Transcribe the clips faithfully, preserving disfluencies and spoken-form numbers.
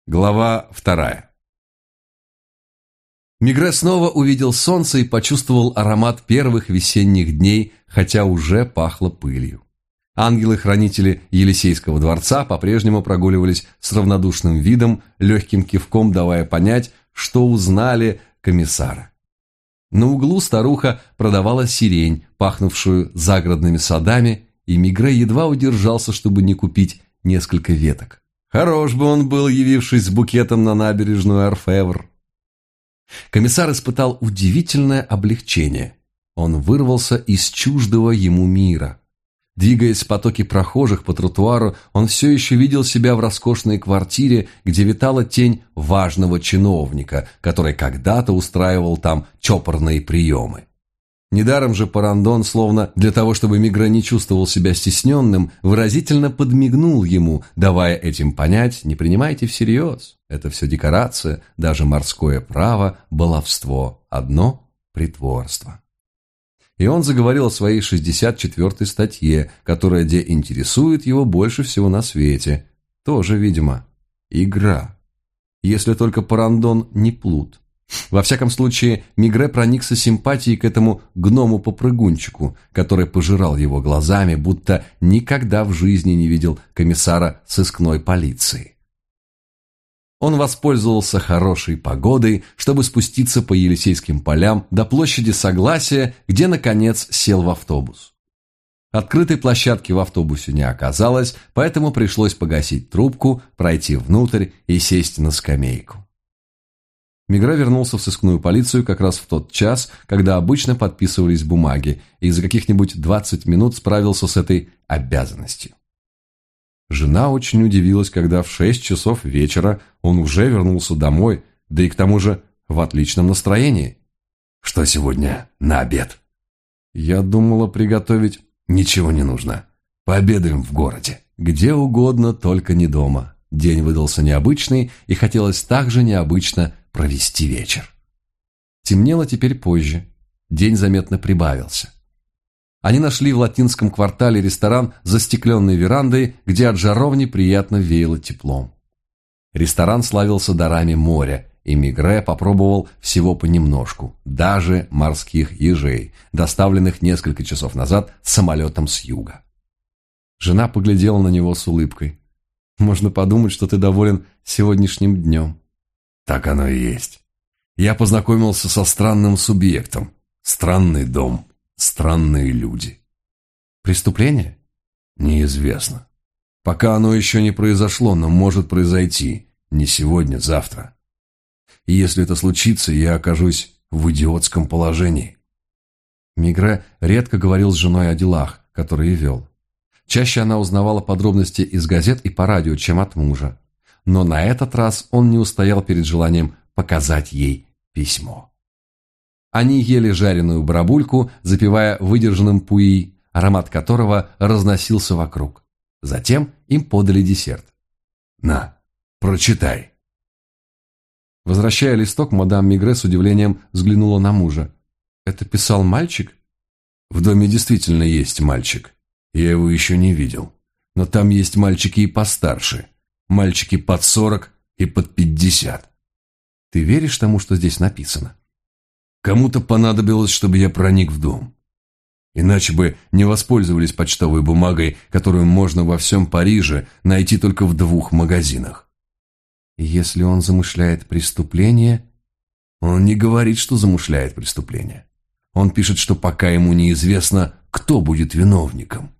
Глава вторая. Мигре снова увидел солнце и почувствовал аромат первых весенних дней, хотя уже пахло пылью. Ангелы-хранители Елисейского дворца по-прежнему прогуливались с равнодушным видом, легким кивком давая понять, что узнали комиссара. На углу старуха продавала сирень, пахнувшую загородными садами, и Мигре едва удержался, чтобы не купить несколько веток. Хорош бы он был, явившись с букетом на набережную Орфевр. Комиссар испытал удивительное облегчение. Он вырвался из чуждого ему мира. Двигаясь в потоке прохожих по тротуару, он все еще видел себя в роскошной квартире, где витала тень важного чиновника, который когда-то устраивал там чопорные приемы. Недаром же Парандон, словно для того, чтобы Мигре не чувствовал себя стесненным, выразительно подмигнул ему, давая этим понять: не принимайте всерьез, это все декорация, даже морское право, баловство, одно притворство. И он заговорил о своей шестьдесят четвёртой статье, которая где интересует его больше всего на свете. Тоже, видимо, игра. Если только Парандон не плут. Во всяком случае, Мигре проникся симпатией к этому гному-попрыгунчику, который пожирал его глазами, будто никогда в жизни не видел комиссара сыскной полиции. Он воспользовался хорошей погодой, чтобы спуститься по Елисейским полям до площади Согласия, где, наконец, сел в автобус. Открытой площадки в автобусе не оказалось, поэтому пришлось погасить трубку, пройти внутрь и сесть на скамейку. Мигре вернулся в сыскную полицию как раз в тот час, когда обычно подписывались бумаги, и за каких-нибудь двадцать минут справился с этой обязанностью. Жена очень удивилась, когда в шесть часов вечера он уже вернулся домой, да и к тому же в отличном настроении. «Что сегодня на обед?» «Я думала приготовить...» «Ничего не нужно. Пообедаем в городе». «Где угодно, только не дома». День выдался необычный, и хотелось также необычно провести вечер. Темнело теперь позже. День заметно прибавился. Они нашли в латинском квартале ресторан с застекленной верандой, где от жаровни приятно веяло теплом. Ресторан славился дарами моря, и Мигре попробовал всего понемножку, даже морских ежей, доставленных несколько часов назад самолетом с юга. Жена поглядела на него с улыбкой. «Можно подумать, что ты доволен сегодняшним днем». «Так оно и есть. Я познакомился со странным субъектом. Странный дом, странные люди». «Преступление?» «Неизвестно. Пока оно еще не произошло, но может произойти. Не сегодня, завтра. И если это случится, я окажусь в идиотском положении». Мигре редко говорил с женой о делах, которые вел. Чаще она узнавала подробности из газет и по радио, чем от мужа. Но на этот раз он не устоял перед желанием показать ей письмо. Они ели жареную барабульку, запивая выдержанным пуи, аромат которого разносился вокруг. Затем им подали десерт. «На, прочитай». Возвращая листок, мадам Мигре с удивлением взглянула на мужа. «Это писал мальчик?» «В доме действительно есть мальчик. Я его еще не видел. Но там есть мальчики и постарше. Мальчики под сорок и под пятьдесят». «Ты веришь тому, что здесь написано?» «Кому-то понадобилось, чтобы я проник в дом. Иначе бы не воспользовались почтовой бумагой, которую можно во всем Париже найти только в двух магазинах». «Если он замышляет преступление...» «Он не говорит, что замышляет преступление. Он пишет, что пока ему неизвестно, кто будет виновником».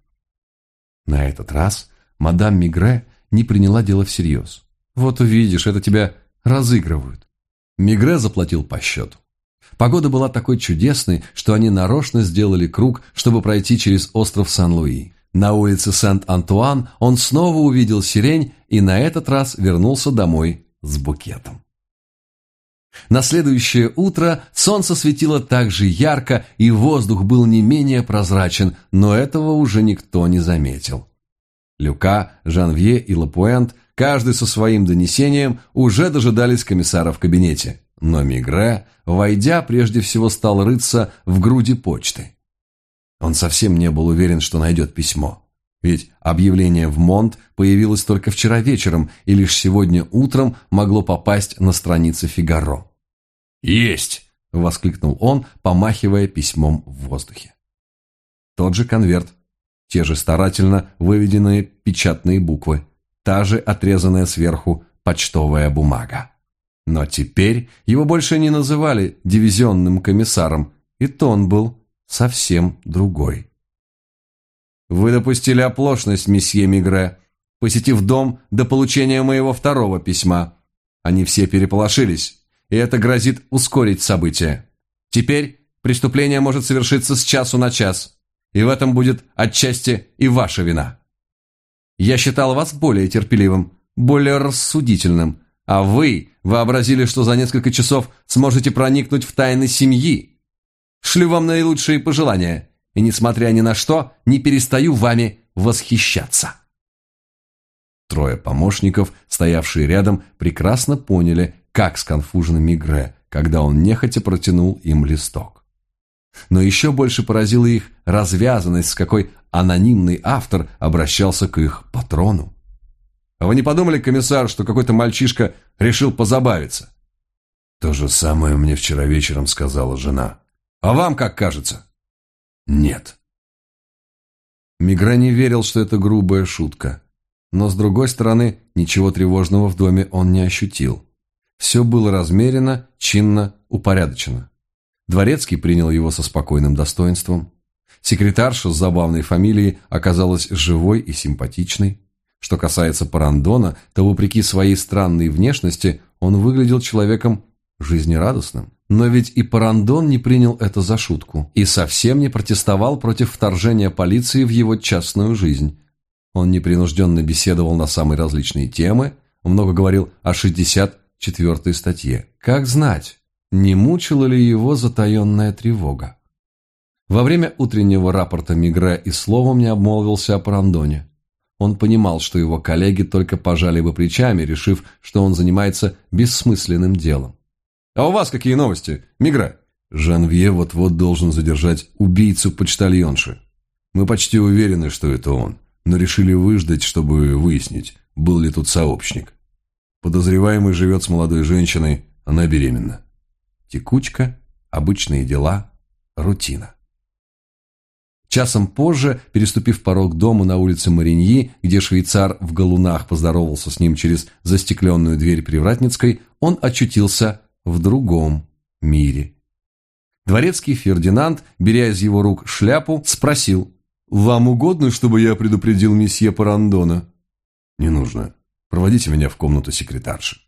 На этот раз мадам Мигре не приняла дело всерьез. «Вот увидишь, это тебя разыгрывают». Мигре заплатил по счету. Погода была такой чудесной, что они нарочно сделали круг, чтобы пройти через остров Сан-Луи. На улице Сент-Антуан он снова увидел сирень и на этот раз вернулся домой с букетом. На следующее утро солнце светило так же ярко, и воздух был не менее прозрачен, но этого уже никто не заметил. Люка, Жанвье и Лапуэнт, каждый со своим донесением, уже дожидались комиссара в кабинете, но Мигре, войдя, прежде всего стал рыться в груди почты. Он совсем не был уверен, что найдет письмо. Ведь объявление в Монт появилось только вчера вечером и лишь сегодня утром могло попасть на страницы «Фигаро». «Есть!» – воскликнул он, помахивая письмом в воздухе. Тот же конверт, те же старательно выведенные печатные буквы, та же отрезанная сверху почтовая бумага. Но теперь его больше не называли дивизионным комиссаром, и тон был совсем другой. «Вы допустили оплошность, месье Мигре, посетив дом до получения моего второго письма. Они все переполошились, и это грозит ускорить события. Теперь преступление может совершиться с часу на час, и в этом будет отчасти и ваша вина. Я считал вас более терпеливым, более рассудительным, а вы вообразили, что за несколько часов сможете проникнуть в тайны семьи. Шлю вам наилучшие пожелания, и, несмотря ни на что, не перестаю вами восхищаться». Трое помощников, стоявшие рядом, прекрасно поняли, как сконфужен Мигре, когда он нехотя протянул им листок. Но еще больше поразила их развязанность, с какой анонимный автор обращался к их патрону. «А вы не подумали, комиссар, что какой-то мальчишка решил позабавиться?» «То же самое мне вчера вечером сказала жена. А вам как кажется?» «Нет». Мигре не верил, что это грубая шутка. Но, с другой стороны, ничего тревожного в доме он не ощутил. Все было размеренно, чинно, упорядочено. Дворецкий принял его со спокойным достоинством. Секретарша с забавной фамилией оказалась живой и симпатичной. Что касается Парандона, то, вопреки своей странной внешности, он выглядел человеком жизнерадостным. Но ведь и Парандон не принял это за шутку и совсем не протестовал против вторжения полиции в его частную жизнь. Он непринужденно беседовал на самые различные темы, много говорил о шестьдесят четвёртой статье. Как знать, не мучила ли его затаенная тревога? Во время утреннего рапорта Мигре и словом не обмолвился о Парандоне. Он понимал, что его коллеги только пожали бы плечами, решив, что он занимается бессмысленным делом. «А у вас какие новости, Мигре?» «Жанвье вот-вот должен задержать убийцу почтальонши. Мы почти уверены, что это он, но решили выждать, чтобы выяснить, был ли тут сообщник. Подозреваемый живет с молодой женщиной, она беременна. Текучка, обычные дела, рутина». Часом позже, переступив порог дома на улице Мариньи, где швейцар в галунах поздоровался с ним через застекленную дверь Привратницкой, он очутился в другом мире. Дворецкий Фердинанд, беря из его рук шляпу, спросил: «Вам угодно, чтобы я предупредил месье Парандона?» «Не нужно. Проводите меня в комнату секретарши».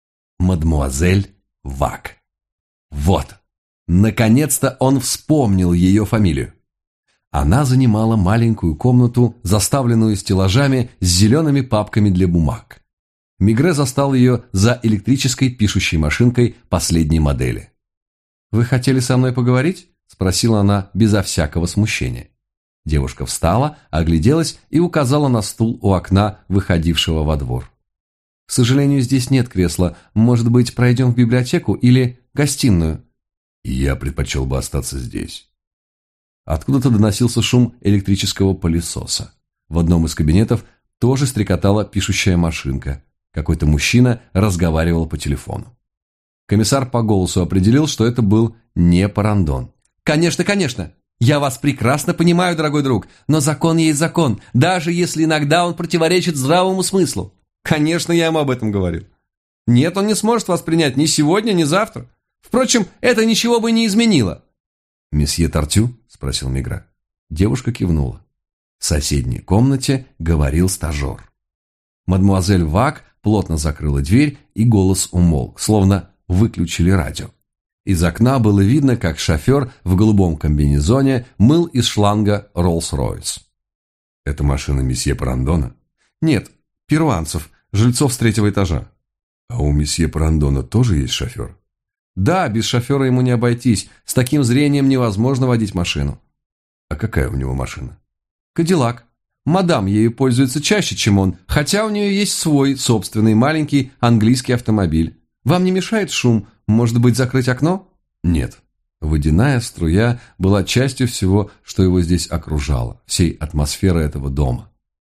Мадмуазель Вак. Вот. Наконец-то он вспомнил ее фамилию. Она занимала маленькую комнату, заставленную стеллажами с зелеными папками для бумаг. Мигре застал ее за электрической пишущей машинкой последней модели. «Вы хотели со мной поговорить?» – спросила она безо всякого смущения. Девушка встала, огляделась и указала на стул у окна, выходившего во двор. «К сожалению, здесь нет кресла. Может быть, пройдем в библиотеку или гостиную?» «Я предпочел бы остаться здесь». Откуда-то доносился шум электрического пылесоса. В одном из кабинетов тоже стрекотала пишущая машинка. Какой-то мужчина разговаривал по телефону. Комиссар по голосу определил, что это был не Парандон. «Конечно, конечно! Я вас прекрасно понимаю, дорогой друг, но закон есть закон, даже если иногда он противоречит здравому смыслу. Конечно, я ему об этом говорил. Нет, он не сможет вас принять ни сегодня, ни завтра. Впрочем, это ничего бы не изменило». «Месье Тартю?» – спросил Мигре. Девушка кивнула. В соседней комнате говорил стажер. Мадмуазель Вак плотно закрыла дверь, и голос умолк, словно выключили радио. Из окна было видно, как шофер в голубом комбинезоне мыл из шланга Роллс-Ройс. «Это машина месье Парандона?» «Нет, перуанцев, жильцов с третьего этажа». «А у месье Парандона тоже есть шофер?» «Да, без шофера ему не обойтись. С таким зрением невозможно водить машину». «А какая у него машина?» «Кадиллак. Мадам ею пользуется чаще, чем он, хотя у нее есть свой собственный маленький английский автомобиль. Вам не мешает шум? Может быть, закрыть окно?» «Нет». Водяная струя была частью всего, что его здесь окружало, всей атмосферы этого дома.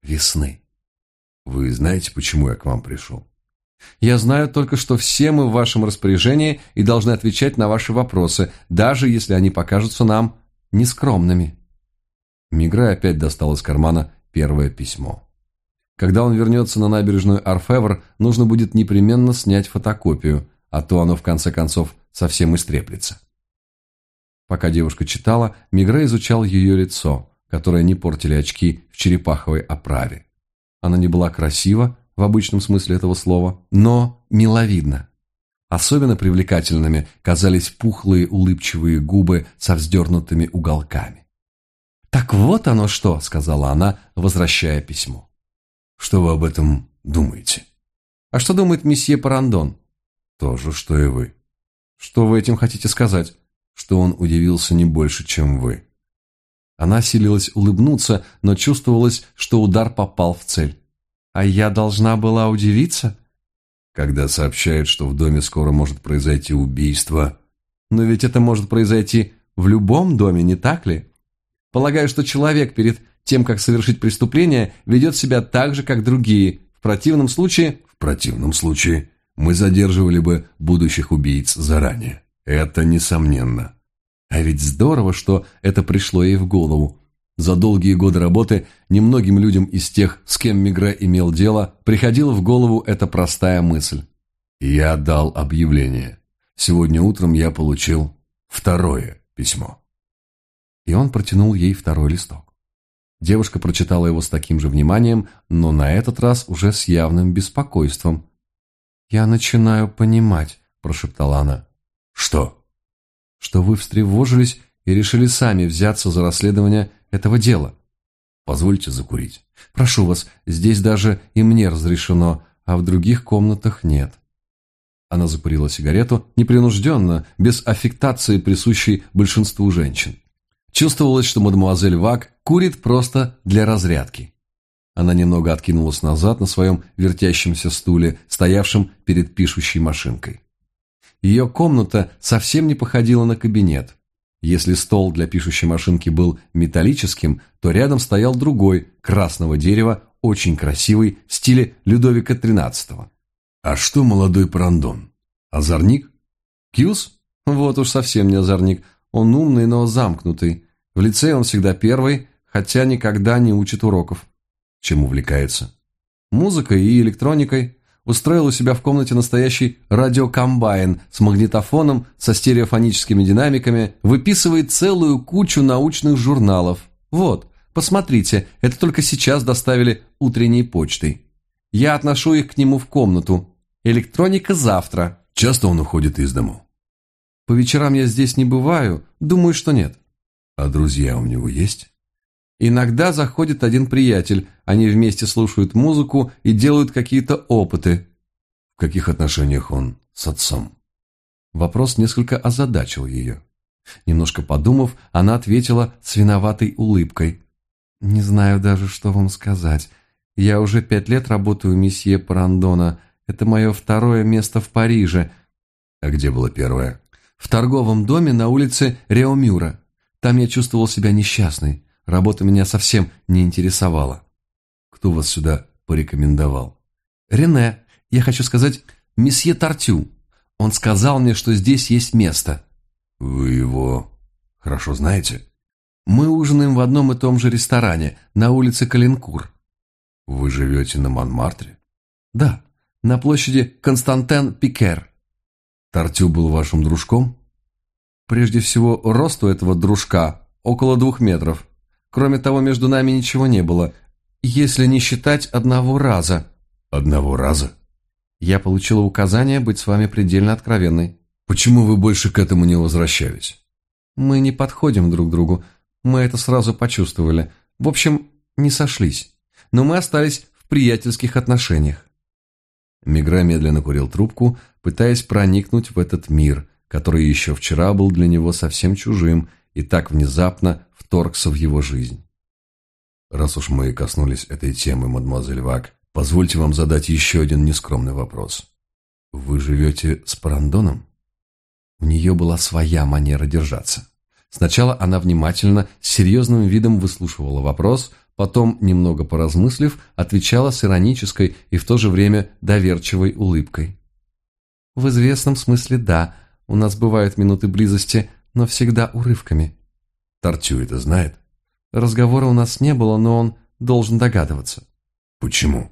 весны. Вы знаете, почему я к вам пришел? Я знаю только, что все мы в вашем распоряжении и должны отвечать на ваши вопросы, даже если они покажутся нам нескромными. Мегре опять достал из кармана первое письмо. Когда он вернется на набережную Орфевр, нужно будет непременно снять фотокопию, а то оно в конце концов совсем истреплется. Пока девушка читала, Мегре изучал ее лицо, которое не портили очки в черепаховой оправе. Она не была красива, в обычном смысле этого слова, но миловидна. Особенно привлекательными казались пухлые улыбчивые губы со вздернутыми уголками. «Так вот оно что», — сказала она, возвращая письмо. «Что вы об этом думаете?» «А что думает месье Парандон?» «То же, что и вы». «Что вы этим хотите сказать?» «Что он удивился не больше, чем вы». Она силилась улыбнуться, но чувствовалось, что удар попал в цель. «А я должна была удивиться?» «Когда сообщают, что в доме скоро может произойти убийство...» «Но ведь это может произойти в любом доме, не так ли? Полагаю, что человек перед тем, как совершить преступление, ведет себя так же, как другие. В противном случае...» «В противном случае мы задерживали бы будущих убийц заранее. Это несомненно. А ведь здорово, что это пришло ей в голову. За долгие годы работы немногим людям из тех, с кем Мегре имел дело, приходила в голову эта простая мысль. Я дал объявление. Сегодня утром я получил второе письмо». И он протянул ей второй листок. Девушка прочитала его с таким же вниманием, но на этот раз уже с явным беспокойством. «Я начинаю понимать», – прошептала она. «Что?» «Что вы встревожились и решили сами взяться за расследование этого дела». «Позвольте закурить». «Прошу вас, здесь даже и мне разрешено, а в других комнатах нет». Она закурила сигарету непринужденно, без аффектации, присущей большинству женщин. Чувствовалось, что мадемуазель Вак курит просто для разрядки. Она немного откинулась назад на своем вертящемся стуле, стоявшем перед пишущей машинкой. Ее комната совсем не походила на кабинет. Если стол для пишущей машинки был металлическим, то рядом стоял другой, красного дерева, очень красивый, в стиле Людовика тринадцатого. «А что молодой Парандон? Озорник? Кьюз? Вот уж совсем не озорник. Он умный, но замкнутый. В лицее он всегда первый, хотя никогда не учит уроков. Чем увлекается? Музыкой и электроникой. Устроил у себя в комнате настоящий радиокомбайн с магнитофоном, со стереофоническими динамиками, выписывает целую кучу научных журналов. Вот, посмотрите, это только сейчас доставили утренней почтой. Я отношу их к нему в комнату. Электроника завтра». «Часто он уходит из дому?» «По вечерам я здесь не бываю, думаю, что нет». «А друзья у него есть?» «Иногда заходит один приятель, они вместе слушают музыку и делают какие-то опыты». «В каких отношениях он с отцом?» Вопрос несколько озадачил ее. Немножко подумав, она ответила с виноватой улыбкой. «Не знаю даже, что вам сказать. Я уже пять лет работаю у месье Парандона. Это мое второе место в Париже». «А где было первое?» «В торговом доме на улице Реомюра. Там я чувствовал себя несчастной. Работа меня совсем не интересовала». «Кто вас сюда порекомендовал?» «Рене. Я хочу сказать, месье Тартю. Он сказал мне, что здесь есть место». «Вы его хорошо знаете?» «Мы ужинаем в одном и том же ресторане, на улице Калинкур». «Вы живете на Монмартре?» «Да, на площади Константен-Пикер». «Тартю был вашим дружком?» «Прежде всего, росту этого дружка около двух метров. Кроме того, между нами ничего не было, если не считать одного раза». «Одного раза?» «Я получила указание быть с вами предельно откровенной». «Почему вы больше к этому не возвращались?» «Мы не подходим друг к другу. Мы это сразу почувствовали. В общем, не сошлись. Но мы остались в приятельских отношениях». Мегре медленно курил трубку, пытаясь проникнуть в этот мир, который еще вчера был для него совсем чужим и так внезапно вторгся в его жизнь. «Раз уж мы коснулись этой темы, мадемуазель Вак, позвольте вам задать еще один нескромный вопрос. Вы живете с Парандоном?» У нее была своя манера держаться. Сначала она внимательно, с серьезным видом выслушивала вопрос, Потом, немного поразмыслив, отвечала с иронической и в то же время доверчивой улыбкой. «В известном смысле да, у нас бывают минуты близости, но всегда урывками». «Тортю это знает?» «Разговора у нас не было, но он должен догадываться». «Почему?»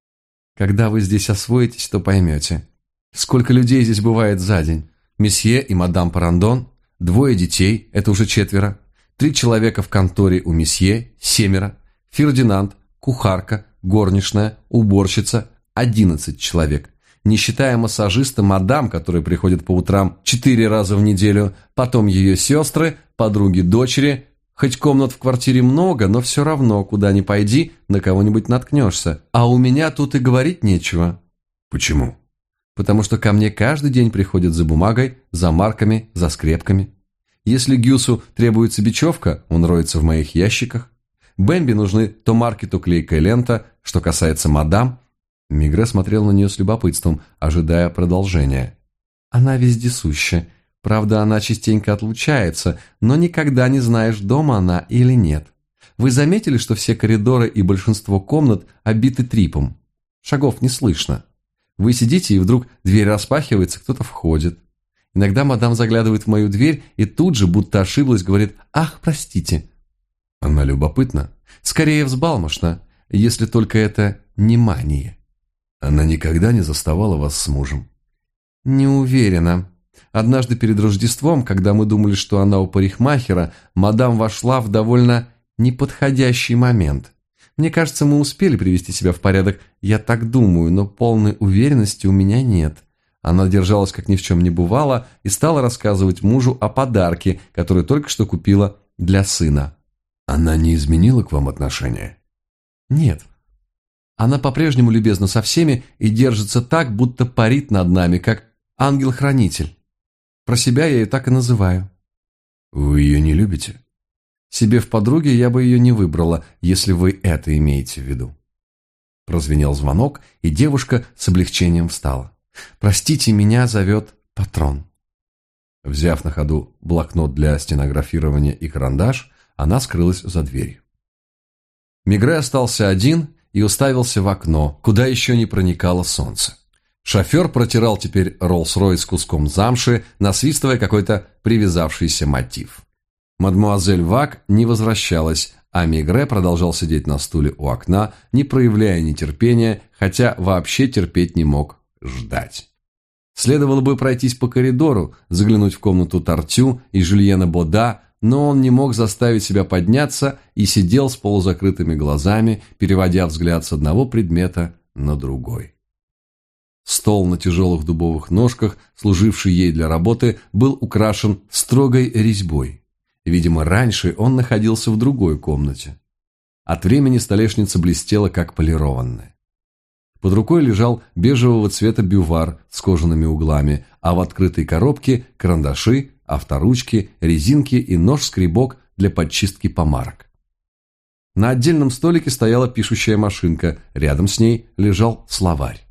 «Когда вы здесь освоитесь, то поймете. Сколько людей здесь бывает за день? Месье и мадам Парандон, двое детей, это уже четверо, три человека в конторе у месье, семеро, Фердинанд, кухарка, горничная, уборщица, одиннадцать человек. Не считая массажиста мадам, которая приходит по утрам четыре раза в неделю, потом ее сестры, подруги дочери. Хоть комнат в квартире много, но все равно, куда ни пойди, на кого-нибудь наткнешься. А у меня тут и говорить нечего». «Почему?» «Потому что ко мне каждый день приходят за бумагой, за марками, за скрепками. Если Гюсу требуется бечевка, он роется в моих ящиках. Бэмби нужны то марки, то клейкая лента. Что касается мадам...» Мигре смотрел на нее с любопытством, ожидая продолжения. «Она вездесуща. Правда, она частенько отлучается, но никогда не знаешь, дома она или нет. Вы заметили, что все коридоры и большинство комнат обиты трипом? Шагов не слышно. Вы сидите, и вдруг дверь распахивается, кто-то входит. Иногда мадам заглядывает в мою дверь и тут же, будто ошиблась, говорит: «Ах, простите». Она любопытна? Скорее взбалмошна, если только это не мания. Она никогда не заставала вас с мужем? Не уверена. Однажды перед Рождеством, когда мы думали, что она у парикмахера, мадам вошла в довольно неподходящий момент. Мне кажется, мы успели привести себя в порядок, я так думаю, но полной уверенности у меня нет. Она держалась, как ни в чем не бывало, и стала рассказывать мужу о подарке, который только что купила для сына. Она не изменила к вам отношения? Нет. Она по-прежнему любезна со всеми и держится так, будто парит над нами, как ангел-хранитель. Про себя я ее так и называю. Вы ее не любите? Себе в подруге я бы ее не выбрала, если вы это имеете в виду. Прозвенел звонок, и девушка с облегчением встала. «Простите, меня зовет патрон». Взяв на ходу блокнот для стенографирования и карандаш, она скрылась за дверью. Мигре остался один и уставился в окно, куда еще не проникало солнце. Шофер протирал теперь Роллс-Ройс куском замши, насвистывая какой-то привязавшийся мотив. Мадмуазель Вак не возвращалась, а Мигре продолжал сидеть на стуле у окна, не проявляя нетерпения, хотя вообще терпеть не мог ждать. Следовало бы пройтись по коридору, заглянуть в комнату Тортю и Жюльена Бода, но он не мог заставить себя подняться и сидел с полузакрытыми глазами, переводя взгляд с одного предмета на другой. Стол на тяжелых дубовых ножках, служивший ей для работы, был украшен строгой резьбой. Видимо, раньше он находился в другой комнате. От времени столешница блестела, как полированная. Под рукой лежал бежевого цвета бювар с кожаными углами, а в открытой коробке карандаши, авторучки, резинки и нож-скребок для подчистки помарок. На отдельном столике стояла пишущая машинка, рядом с ней лежал словарь.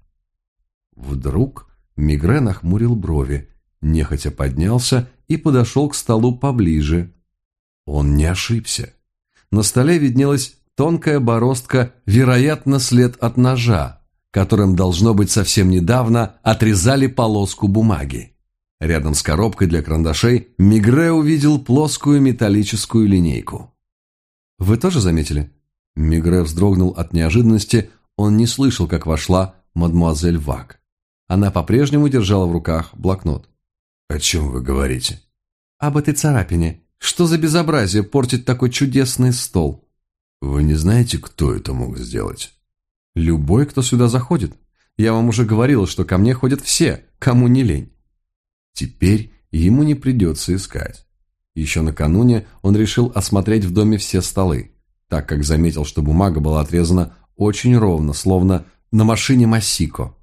Вдруг Мигре нахмурил брови, нехотя поднялся и подошел к столу поближе. Он не ошибся. На столе виднелась тонкая бороздка, вероятно, след от ножа, которым, должно быть, совсем недавно отрезали полоску бумаги. Рядом с коробкой для карандашей Мигре увидел плоскую металлическую линейку. «Вы тоже заметили?» Мигре вздрогнул от неожиданности, он не слышал, как вошла мадемуазель Вак. Она по-прежнему держала в руках блокнот. «О чем вы говорите?» «Об этой царапине. Что за безобразие портить такой чудесный стол?» «Вы не знаете, кто это мог сделать?» «Любой, кто сюда заходит. Я вам уже говорила, что ко мне ходят все, кому не лень». Теперь ему не придется искать. Еще накануне он решил осмотреть в доме все столы, так как заметил, что бумага была отрезана очень ровно, словно на машине Массико.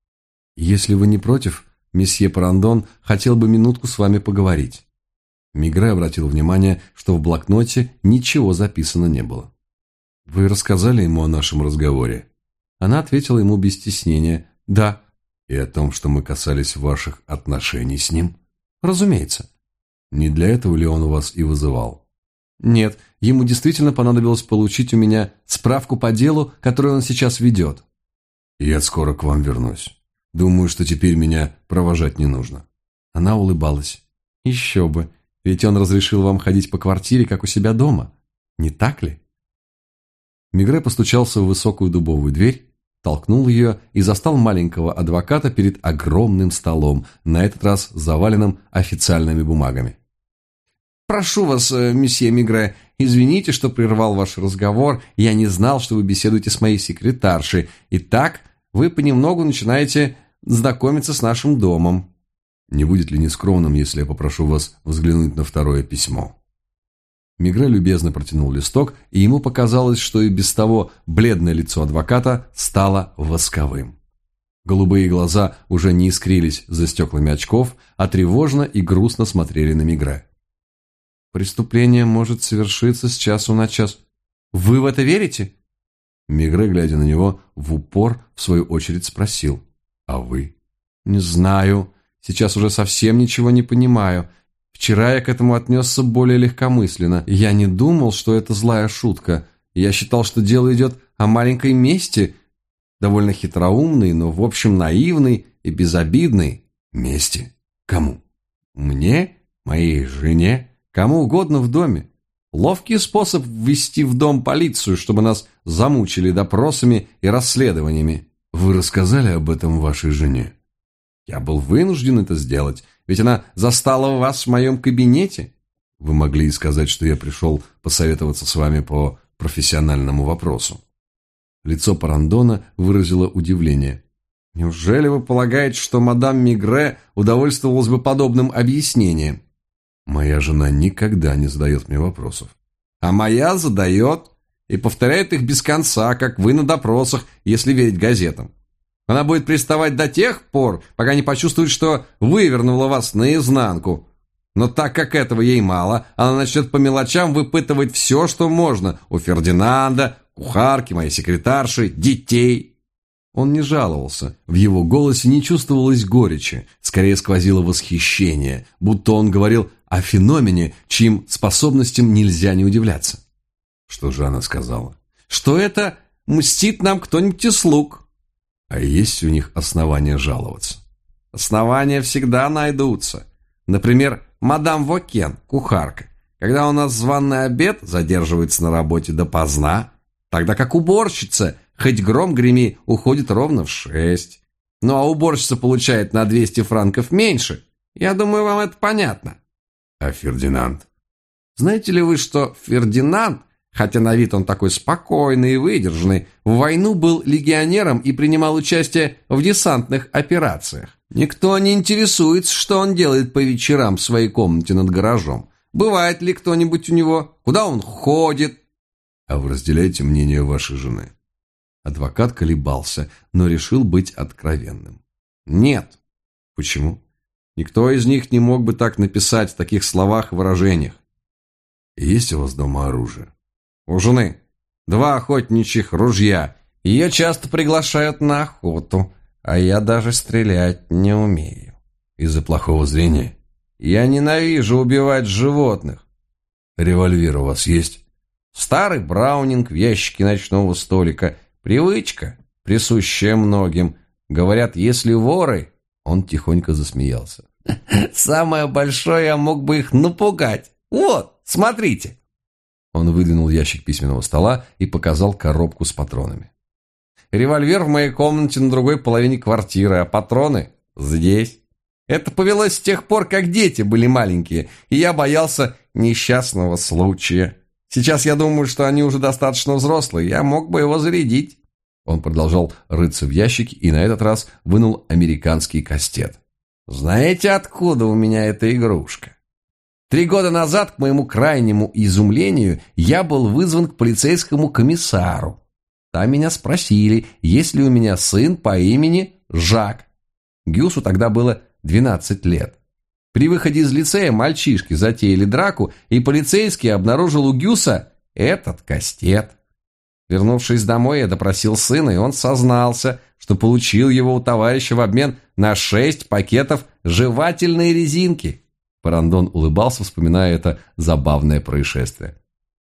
«Если вы не против, месье Парандон хотел бы минутку с вами поговорить». Мигре обратил внимание, что в блокноте ничего записано не было. «Вы рассказали ему о нашем разговоре?» Она ответила ему без стеснения: «Да». «И о том, что мы касались ваших отношений с ним?» «Разумеется». «Не для этого ли он вас и вызывал?» «Нет, Ему действительно понадобилось получить у меня справку по делу, которое он сейчас ведет. Я скоро к вам вернусь. Думаю, что теперь меня провожать не нужно. Она улыбалась. Еще бы, ведь он разрешил вам ходить по квартире, как у себя дома. Не так ли? Мегре постучался в высокую дубовую дверь, толкнул ее и застал маленького адвоката перед огромным столом, на этот раз заваленным официальными бумагами. «Прошу вас, месье Мегре, извините, что прервал ваш разговор. Я не знал, что вы беседуете с моей секретаршей. Итак, вы понемногу начинаете знакомиться с нашим домом». «Не будет ли нескромным, если я попрошу вас взглянуть на второе письмо?» Мегре любезно протянул листок, и ему показалось, что и без того бледное лицо адвоката стало восковым. Голубые глаза уже не искрились за стеклами очков, а тревожно и грустно смотрели на Мегре. «Преступление может совершиться с часу на час. Вы в это верите?» Мегре, глядя на него, в упор, в свою очередь спросил: «А вы?» «Не знаю. Сейчас уже совсем ничего не понимаю. Вчера я к этому отнесся более легкомысленно. Я не думал, что это злая шутка. Я считал, что дело идет о маленькой мести, довольно хитроумной, но, в общем, наивной и безобидной». «Мести? Кому?» «Мне? Моей жене? Кому угодно в доме. Ловкий способ ввести в дом полицию, чтобы нас замучили допросами и расследованиями». «Вы рассказали об этом вашей жене?» «Я был вынужден это сделать, ведь она застала вас в моем кабинете». «Вы могли и сказать, что я пришел посоветоваться с вами по профессиональному вопросу». Лицо Парандона выразило удивление. «Неужели вы полагаете, что мадам Мегре удовольствовалась бы подобным объяснением?» «Моя жена никогда не задает мне вопросов». «А моя задает и повторяет их без конца, как вы на допросах, если верить газетам. Она будет приставать до тех пор, пока не почувствует, что вывернула вас наизнанку. Но так как этого ей мало, она начнет по мелочам выпытывать все, что можно у Фердинанда, кухарки, моей секретарши, детей». Он не жаловался. В его голосе не чувствовалось горечи, скорее сквозило восхищение, будто он говорил о феномене, чьим способностям нельзя не удивляться. Что же она сказала? «Что это мстит нам кто-нибудь из слуг». «А есть у них основания жаловаться?» «Основания всегда найдутся. Например, мадам Вокен, кухарка. Когда у нас званый обед, задерживается на работе допоздна, тогда как уборщица, хоть гром греми, уходит ровно в шесть. Ну а уборщица получает на двести франков меньше. Я думаю, вам это понятно». «А Фердинанд?» «Знаете ли вы, что Фердинанд, хотя на вид он такой спокойный и выдержанный, в войну был легионером и принимал участие в десантных операциях? Никто не интересуется, что он делает по вечерам в своей комнате над гаражом. Бывает ли кто-нибудь у него? Куда он ходит?» «А вы разделяете мнение вашей жены?» Адвокат колебался, но решил быть откровенным. «Нет». «Почему?» «Никто из них не мог бы так написать в таких словах и выражениях». «Есть у вас дома оружие?» «У жены два охотничьих ружья. Ее часто приглашают на охоту, а я даже стрелять не умею». «Из-за плохого зрения?» «Я ненавижу убивать животных». «Револьвер у вас есть?» «Старый браунинг в ящике ночного столика. Привычка, присущая многим. Говорят, если воры...» Он тихонько засмеялся. «Самое большое, я мог бы их напугать. Вот, смотрите». Он выдвинул ящик письменного стола и показал коробку с патронами. «Револьвер в моей комнате на другой половине квартиры, а патроны здесь. Это повелось с тех пор, как дети были маленькие, и я боялся несчастного случая. Сейчас я думаю, что они уже достаточно взрослые, я мог бы его зарядить». Он продолжал рыться в ящике и на этот раз вынул американский кастет. «Знаете, откуда у меня эта игрушка? Три года назад, к моему крайнему изумлению, я был вызван к полицейскому комиссару. Там меня спросили, есть ли у меня сын по имени Жак. Гюсу тогда было двенадцать лет. При выходе из лицея мальчишки затеяли драку, и полицейский обнаружил у Гюса этот кастет. Вернувшись домой, я допросил сына, и он сознался, что получил его у товарища в обмен на шесть пакетов жевательной резинки». Парандон улыбался, вспоминая это забавное происшествие.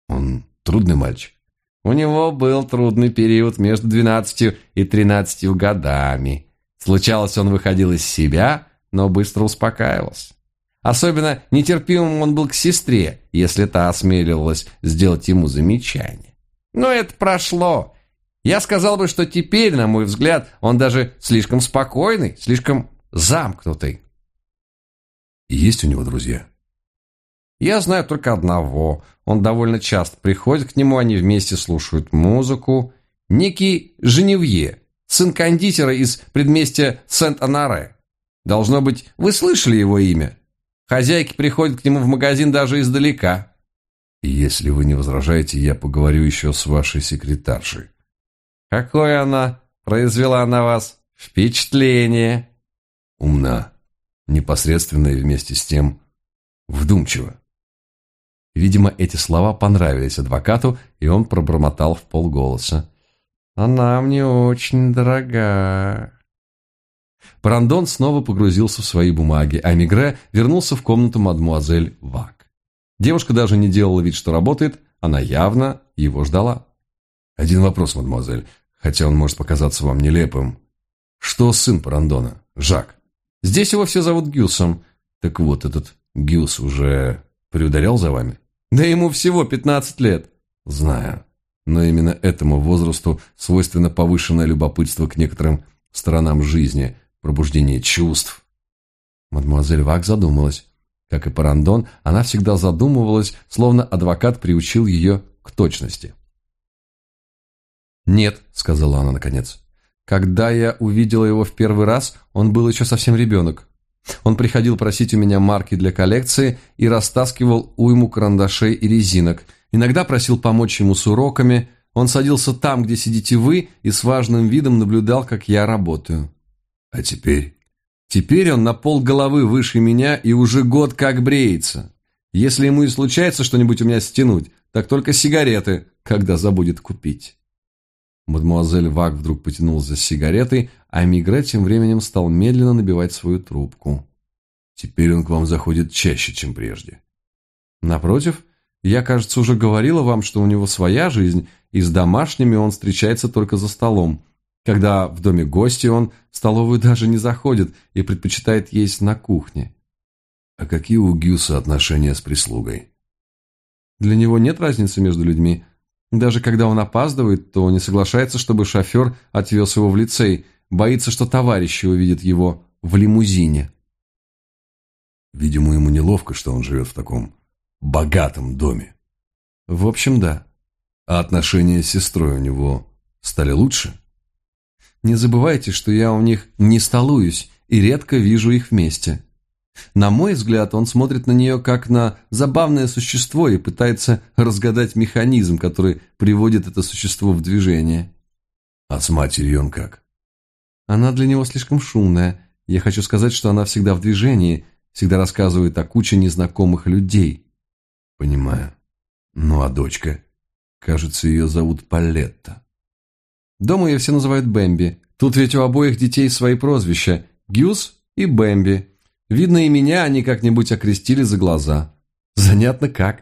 Он трудный мальчик. У него был трудный период между двенадцатью и тринадцатью годами. Случалось, он выходил из себя, но быстро успокаивался. Особенно нетерпимым он был к сестре, если та осмеливалась сделать ему замечание. Но это прошло. Я сказал бы, что теперь, на мой взгляд, он даже слишком спокойный, слишком замкнутый. Есть у него друзья? Я знаю только одного. Он довольно часто приходит к нему, они вместе слушают музыку. Некий Женевье, сын кондитера из предместья Сент-Анаре. Должно быть, вы слышали его имя? Хозяйки приходят к нему в магазин даже издалека. И если вы не возражаете, я поговорю еще с вашей секретаршей. Какое она произвела на вас впечатление? Умна, непосредственно и вместе с тем вдумчива. Видимо, эти слова понравились адвокату, и он пробормотал вполголоса. «Она мне очень дорога». Брандон снова погрузился в свои бумаги, а Мегре вернулся в комнату мадмуазель Вак. Девушка даже не делала вид, что работает, она явно его ждала. «Один вопрос, мадемуазель, хотя он может показаться вам нелепым. Что сын Брандона? Жак?» «Здесь его все зовут Гюсом». «Так вот, этот Гюс уже приударял за вами?» «Да ему всего пятнадцать лет». «Знаю, но именно этому возрасту свойственно повышенное любопытство к некоторым сторонам жизни, пробуждение чувств». Мадемуазель Вак задумалась. Как и Брандон, она всегда задумывалась, словно адвокат приучил ее к точности. «Нет», — сказала она наконец. «Когда я увидела его в первый раз, он был еще совсем ребенок. Он приходил просить у меня марки для коллекции и растаскивал уйму карандашей и резинок. Иногда просил помочь ему с уроками. Он садился там, где сидите вы, и с важным видом наблюдал, как я работаю». «А теперь?» «Теперь он на полголовы выше меня и уже год как бреется. Если ему и случается что-нибудь у меня стянуть, так только сигареты, когда забудет купить». Мадемуазель Вак вдруг потянулась за сигаретой, а Мегре тем временем стал медленно набивать свою трубку. «Теперь он к вам заходит чаще, чем прежде». «Напротив, я, кажется, уже говорила вам, что у него своя жизнь, и с домашними он встречается только за столом. Когда в доме гости, он в столовую даже не заходит и предпочитает есть на кухне». «А какие у Гюса отношения с прислугой?» «Для него нет разницы между людьми. Даже когда он опаздывает, то не соглашается, чтобы шофер отвез его в лицей, боится, что товарищи увидят его в лимузине». «Видимо, ему неловко, что он живет в таком богатом доме». «В общем, да». «А отношения с сестрой у него стали лучше?» «Не забывайте, что я у них не столуюсь и редко вижу их вместе. На мой взгляд, он смотрит на нее как на забавное существо и пытается разгадать механизм, который приводит это существо в движение». «А с матерью он как?» «Она для него слишком шумная. Я хочу сказать, что она всегда в движении, всегда рассказывает о куче незнакомых людей». «Понимаю. Ну а дочка? Кажется, ее зовут Палетта». «Дома ее все называют Бэмби. Тут ведь у обоих детей свои прозвища – Гюс и Бэмби. Видно, и меня они как-нибудь окрестили за глаза. Занятно как».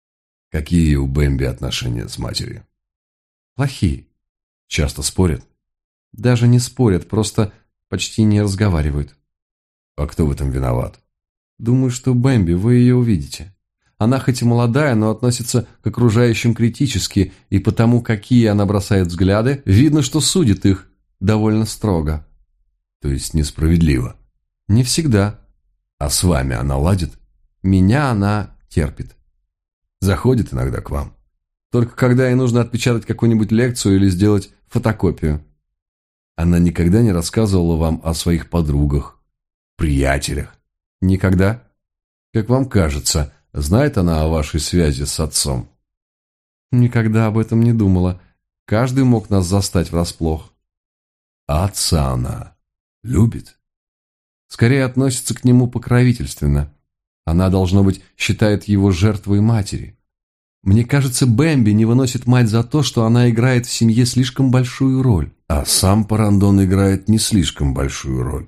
«Какие у Бэмби отношения с матерью?» «Плохие». «Часто спорят?» «Даже не спорят, просто почти не разговаривают». «А кто в этом виноват?» «Думаю, что Бэмби, вы ее увидите. Она хоть и молодая, но относится к окружающим критически, и потому, какие она бросает взгляды, видно, что судит их довольно строго». «То есть несправедливо?» «Не всегда». «А с вами она ладит?» «Меня она терпит». «Заходит иногда к вам?» «Только когда ей нужно отпечатать какую-нибудь лекцию или сделать фотокопию». «Она никогда не рассказывала вам о своих подругах, приятелях?» «Никогда». «Как вам кажется, знает она о вашей связи с отцом?» «Никогда об этом не думала. Каждый мог нас застать врасплох». «А отца она любит?» «Скорее относится к нему покровительственно. Она, должно быть, считает его жертвой матери. Мне кажется, Бэмби не выносит мать за то, что она играет в семье слишком большую роль». «А сам Брандон играет не слишком большую роль?»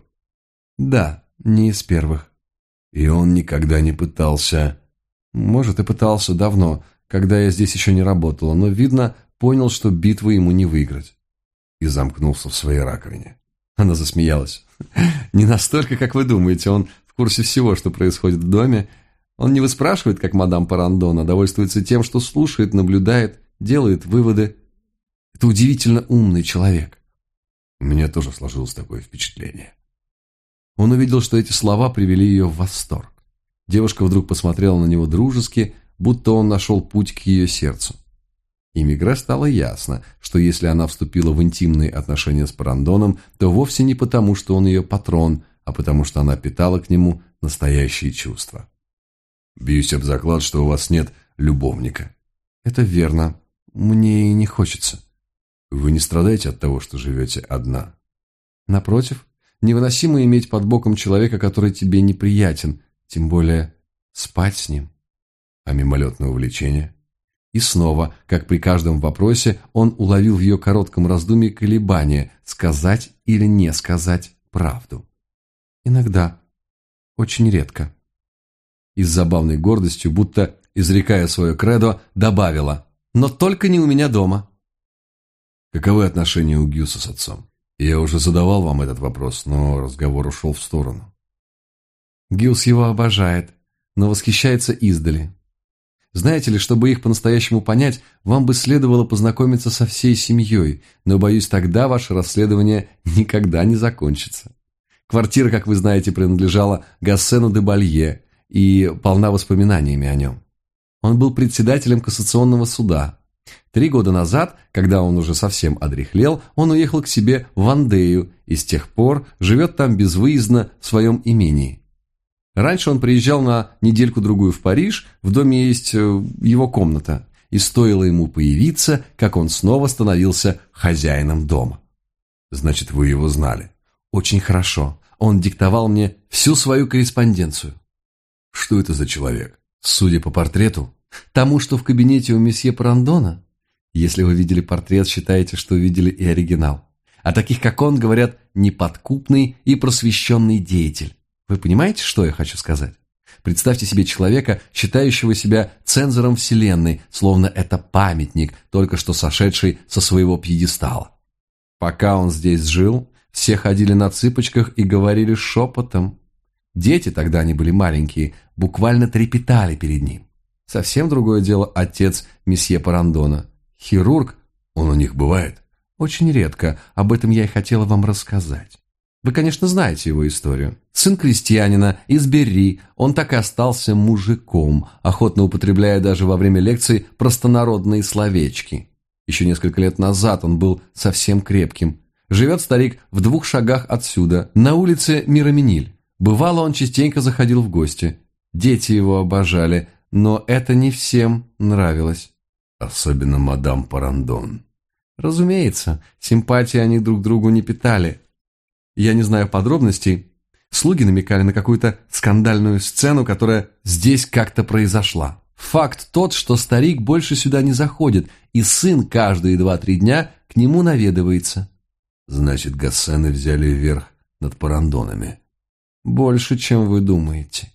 «Да, не из первых». «И он никогда не пытался...» «Может, и пытался давно. когда я здесь еще не работала, но, видно, понял, что битву ему не выиграть. И замкнулся в своей раковине. Она засмеялась. Не настолько, как вы думаете, он в курсе всего, что происходит в доме. Он не выспрашивает, как мадам Парандон, а довольствуется тем, что слушает, наблюдает, делает выводы. Это удивительно умный человек. У меня тоже сложилось такое впечатление. Он увидел, что эти слова привели ее в восторг. Девушка вдруг посмотрела на него дружески, будто он нашел путь к ее сердцу. И Мегре стало ясно, что если она вступила в интимные отношения с Парандоном, то вовсе не потому, что он ее патрон, а потому что она питала к нему настоящие чувства. «Бьюсь об заклад, что у вас нет любовника». «Это верно. Мне и не хочется». «Вы не страдаете от того, что живете одна?» «Напротив, невыносимо иметь под боком человека, который тебе неприятен, тем более спать с ним». «А мимолетное увлечение?» И снова, как при каждом вопросе, он уловил в ее коротком раздумье колебания, сказать или не сказать правду. «Иногда. Очень редко». И с забавной гордостью, будто изрекая свое кредо, добавила: «Но только не у меня дома». «Каковы отношения у Гюса с отцом? Я уже задавал вам этот вопрос, но разговор ушел в сторону». Гюс его обожает, но восхищается издали. Знаете ли, чтобы их по-настоящему понять, вам бы следовало познакомиться со всей семьей, но, боюсь, тогда ваше расследование никогда не закончится. Квартира, как вы знаете, принадлежала Гассену де Балье и полна воспоминаниями о нем. Он был председателем кассационного суда. Три года назад, когда он уже совсем одряхлел, он уехал к себе в Андею и с тех пор живет там безвыездно в своем имении. Раньше он приезжал на недельку-другую в Париж, в доме есть его комната, и стоило ему появиться, как он снова становился хозяином дома. «Значит, вы его знали?» «Очень хорошо. Он диктовал мне всю свою корреспонденцию». «Что это за человек?» «Судя по портрету, тому, что в кабинете у месье Парандона. Если вы видели портрет, считаете, что видели и оригинал. О таких, как он, говорят, неподкупный и просвещенный деятель. Вы понимаете, что я хочу сказать? Представьте себе человека, считающего себя цензором вселенной, словно это памятник, только что сошедший со своего пьедестала. Пока он здесь жил, все ходили на цыпочках и говорили шепотом. Дети, тогда они были маленькие, буквально трепетали перед ним. Совсем другое дело отец месье Парандона. Хирург, он у них бывает? Очень редко, об этом я и хотела вам рассказать. Вы, конечно, знаете его историю. Сын крестьянина из Берри, он так и остался мужиком, охотно употребляя даже во время лекций простонародные словечки. Еще несколько лет назад он был совсем крепким. Живет старик в двух шагах отсюда, на улице Мираминиль. Бывало, он частенько заходил в гости. Дети его обожали, но это не всем нравилось. Особенно мадам Парандон. Разумеется, симпатии они друг другу не питали. Я не знаю подробностей. Слуги намекали на какую-то скандальную сцену, которая здесь как-то произошла. Факт тот, что старик больше сюда не заходит, и сын каждые два-три дня к нему наведывается. Значит, Гассены взяли верх над Парандонами. Больше, чем вы думаете.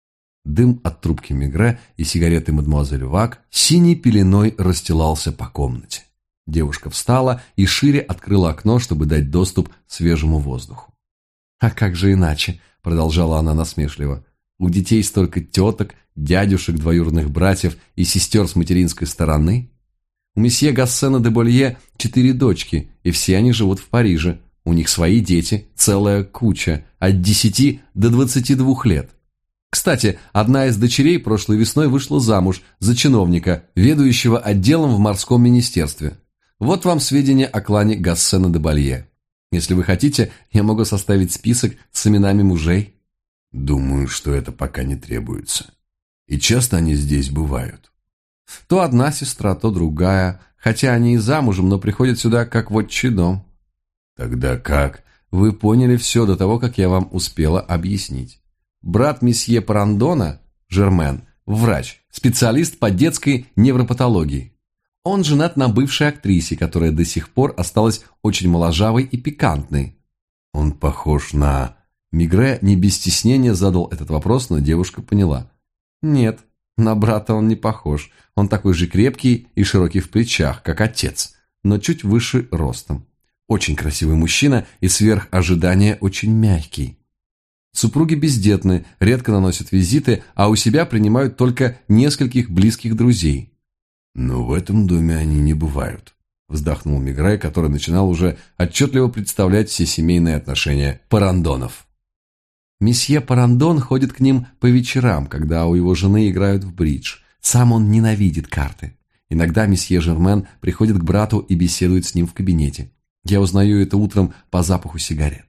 Дым от трубки Мегре и сигареты мадемуазель Вак синей пеленой расстилался по комнате. Девушка встала и шире открыла окно, чтобы дать доступ свежему воздуху. «А как же иначе?» – продолжала она насмешливо. «У детей столько теток, дядюшек, двоюродных братьев и сестер с материнской стороны. У месье Гассена де Болье четыре дочки, и все они живут в Париже. У них свои дети, целая куча, от десяти до двадцати двух лет. Кстати, одна из дочерей прошлой весной вышла замуж за чиновника, ведущего отделом в морском министерстве. Вот вам сведения о клане Гассена де Болье. Если вы хотите, я могу составить список с именами мужей». «Думаю, что это пока не требуется. И часто они здесь бывают?» «То одна сестра, то другая, хотя они и замужем, но приходят сюда как в отчий дом». «Тогда как?» «Вы поняли все до того, как я вам успела объяснить. Брат месье Парандона, Жермен, врач, специалист по детской невропатологии. Он женат на бывшей актрисе, которая до сих пор осталась очень моложавой и пикантной». «Он похож на...» Мегре не без стеснения задал этот вопрос, но девушка поняла. «Нет, На брата он не похож. Он такой же крепкий и широкий в плечах, как отец, но чуть выше ростом. Очень красивый мужчина и сверх ожидания очень мягкий. Супруги бездетны, редко наносят визиты, а у себя принимают только нескольких близких друзей. «Но в этом доме они не бывают», — вздохнул Мегре, который начинал уже отчетливо представлять все семейные отношения Парандонов. Месье Парандон ходит к ним по вечерам, когда у его жены играют в бридж. Сам он ненавидит карты. Иногда месье Жермен приходит к брату и беседует с ним в кабинете. Я узнаю это утром по запаху сигарет.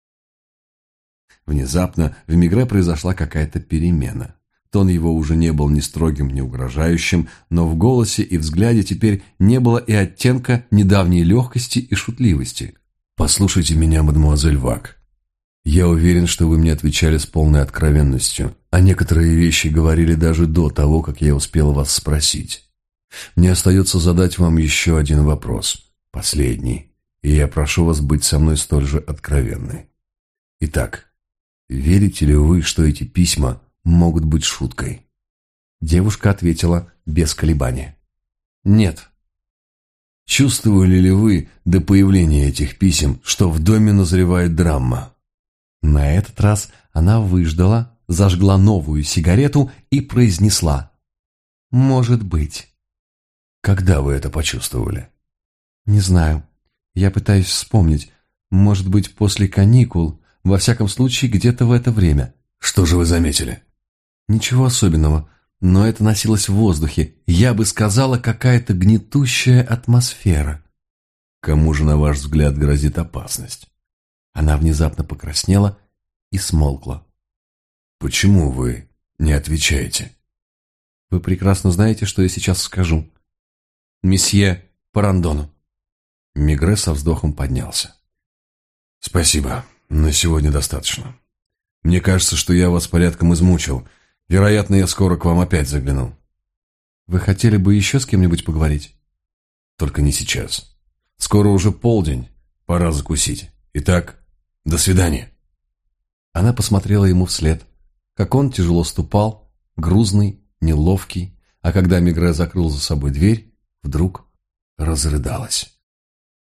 Внезапно в Мегре произошла какая-то перемена. Тон его уже не был ни строгим, ни угрожающим, но в голосе и взгляде теперь не было и оттенка недавней легкости и шутливости. «Послушайте меня, мадемуазель Вак. Я уверен, что вы мне отвечали с полной откровенностью, а некоторые вещи говорили даже до того, как я успел вас спросить. Мне остается задать вам еще один вопрос, последний, и я прошу вас быть со мной столь же откровенной. Итак, верите ли вы, что эти письма могут быть шуткой?» Девушка ответила без колебания. «Нет». «Чувствовали ли вы до появления этих писем, что в доме назревает драма?» На этот раз она выждала, зажгла новую сигарету и произнесла: «Может быть». «Когда вы это почувствовали?» «Не знаю. Я пытаюсь вспомнить. Может быть, после каникул, во всяком случае, где-то в это время». «Что же вы заметили?» «Ничего особенного, но это носилось в воздухе. Я бы сказала, какая-то гнетущая атмосфера». «Кому же, на ваш взгляд, грозит опасность?» Она внезапно покраснела и смолкла. «Почему вы не отвечаете?» «Вы прекрасно знаете, что я сейчас скажу. Месье Парандону». Мегре со вздохом поднялся. «Спасибо, на сегодня достаточно. Мне кажется, что я вас порядком измучил. Вероятно, я скоро к вам опять загляну». «Вы хотели бы еще с кем-нибудь поговорить?» «Только не сейчас. Скоро уже полдень, пора закусить. Итак, до свидания». Она посмотрела ему вслед, как он тяжело ступал, грузный, неловкий, а когда Мегре закрыл за собой дверь, вдруг разрыдалась.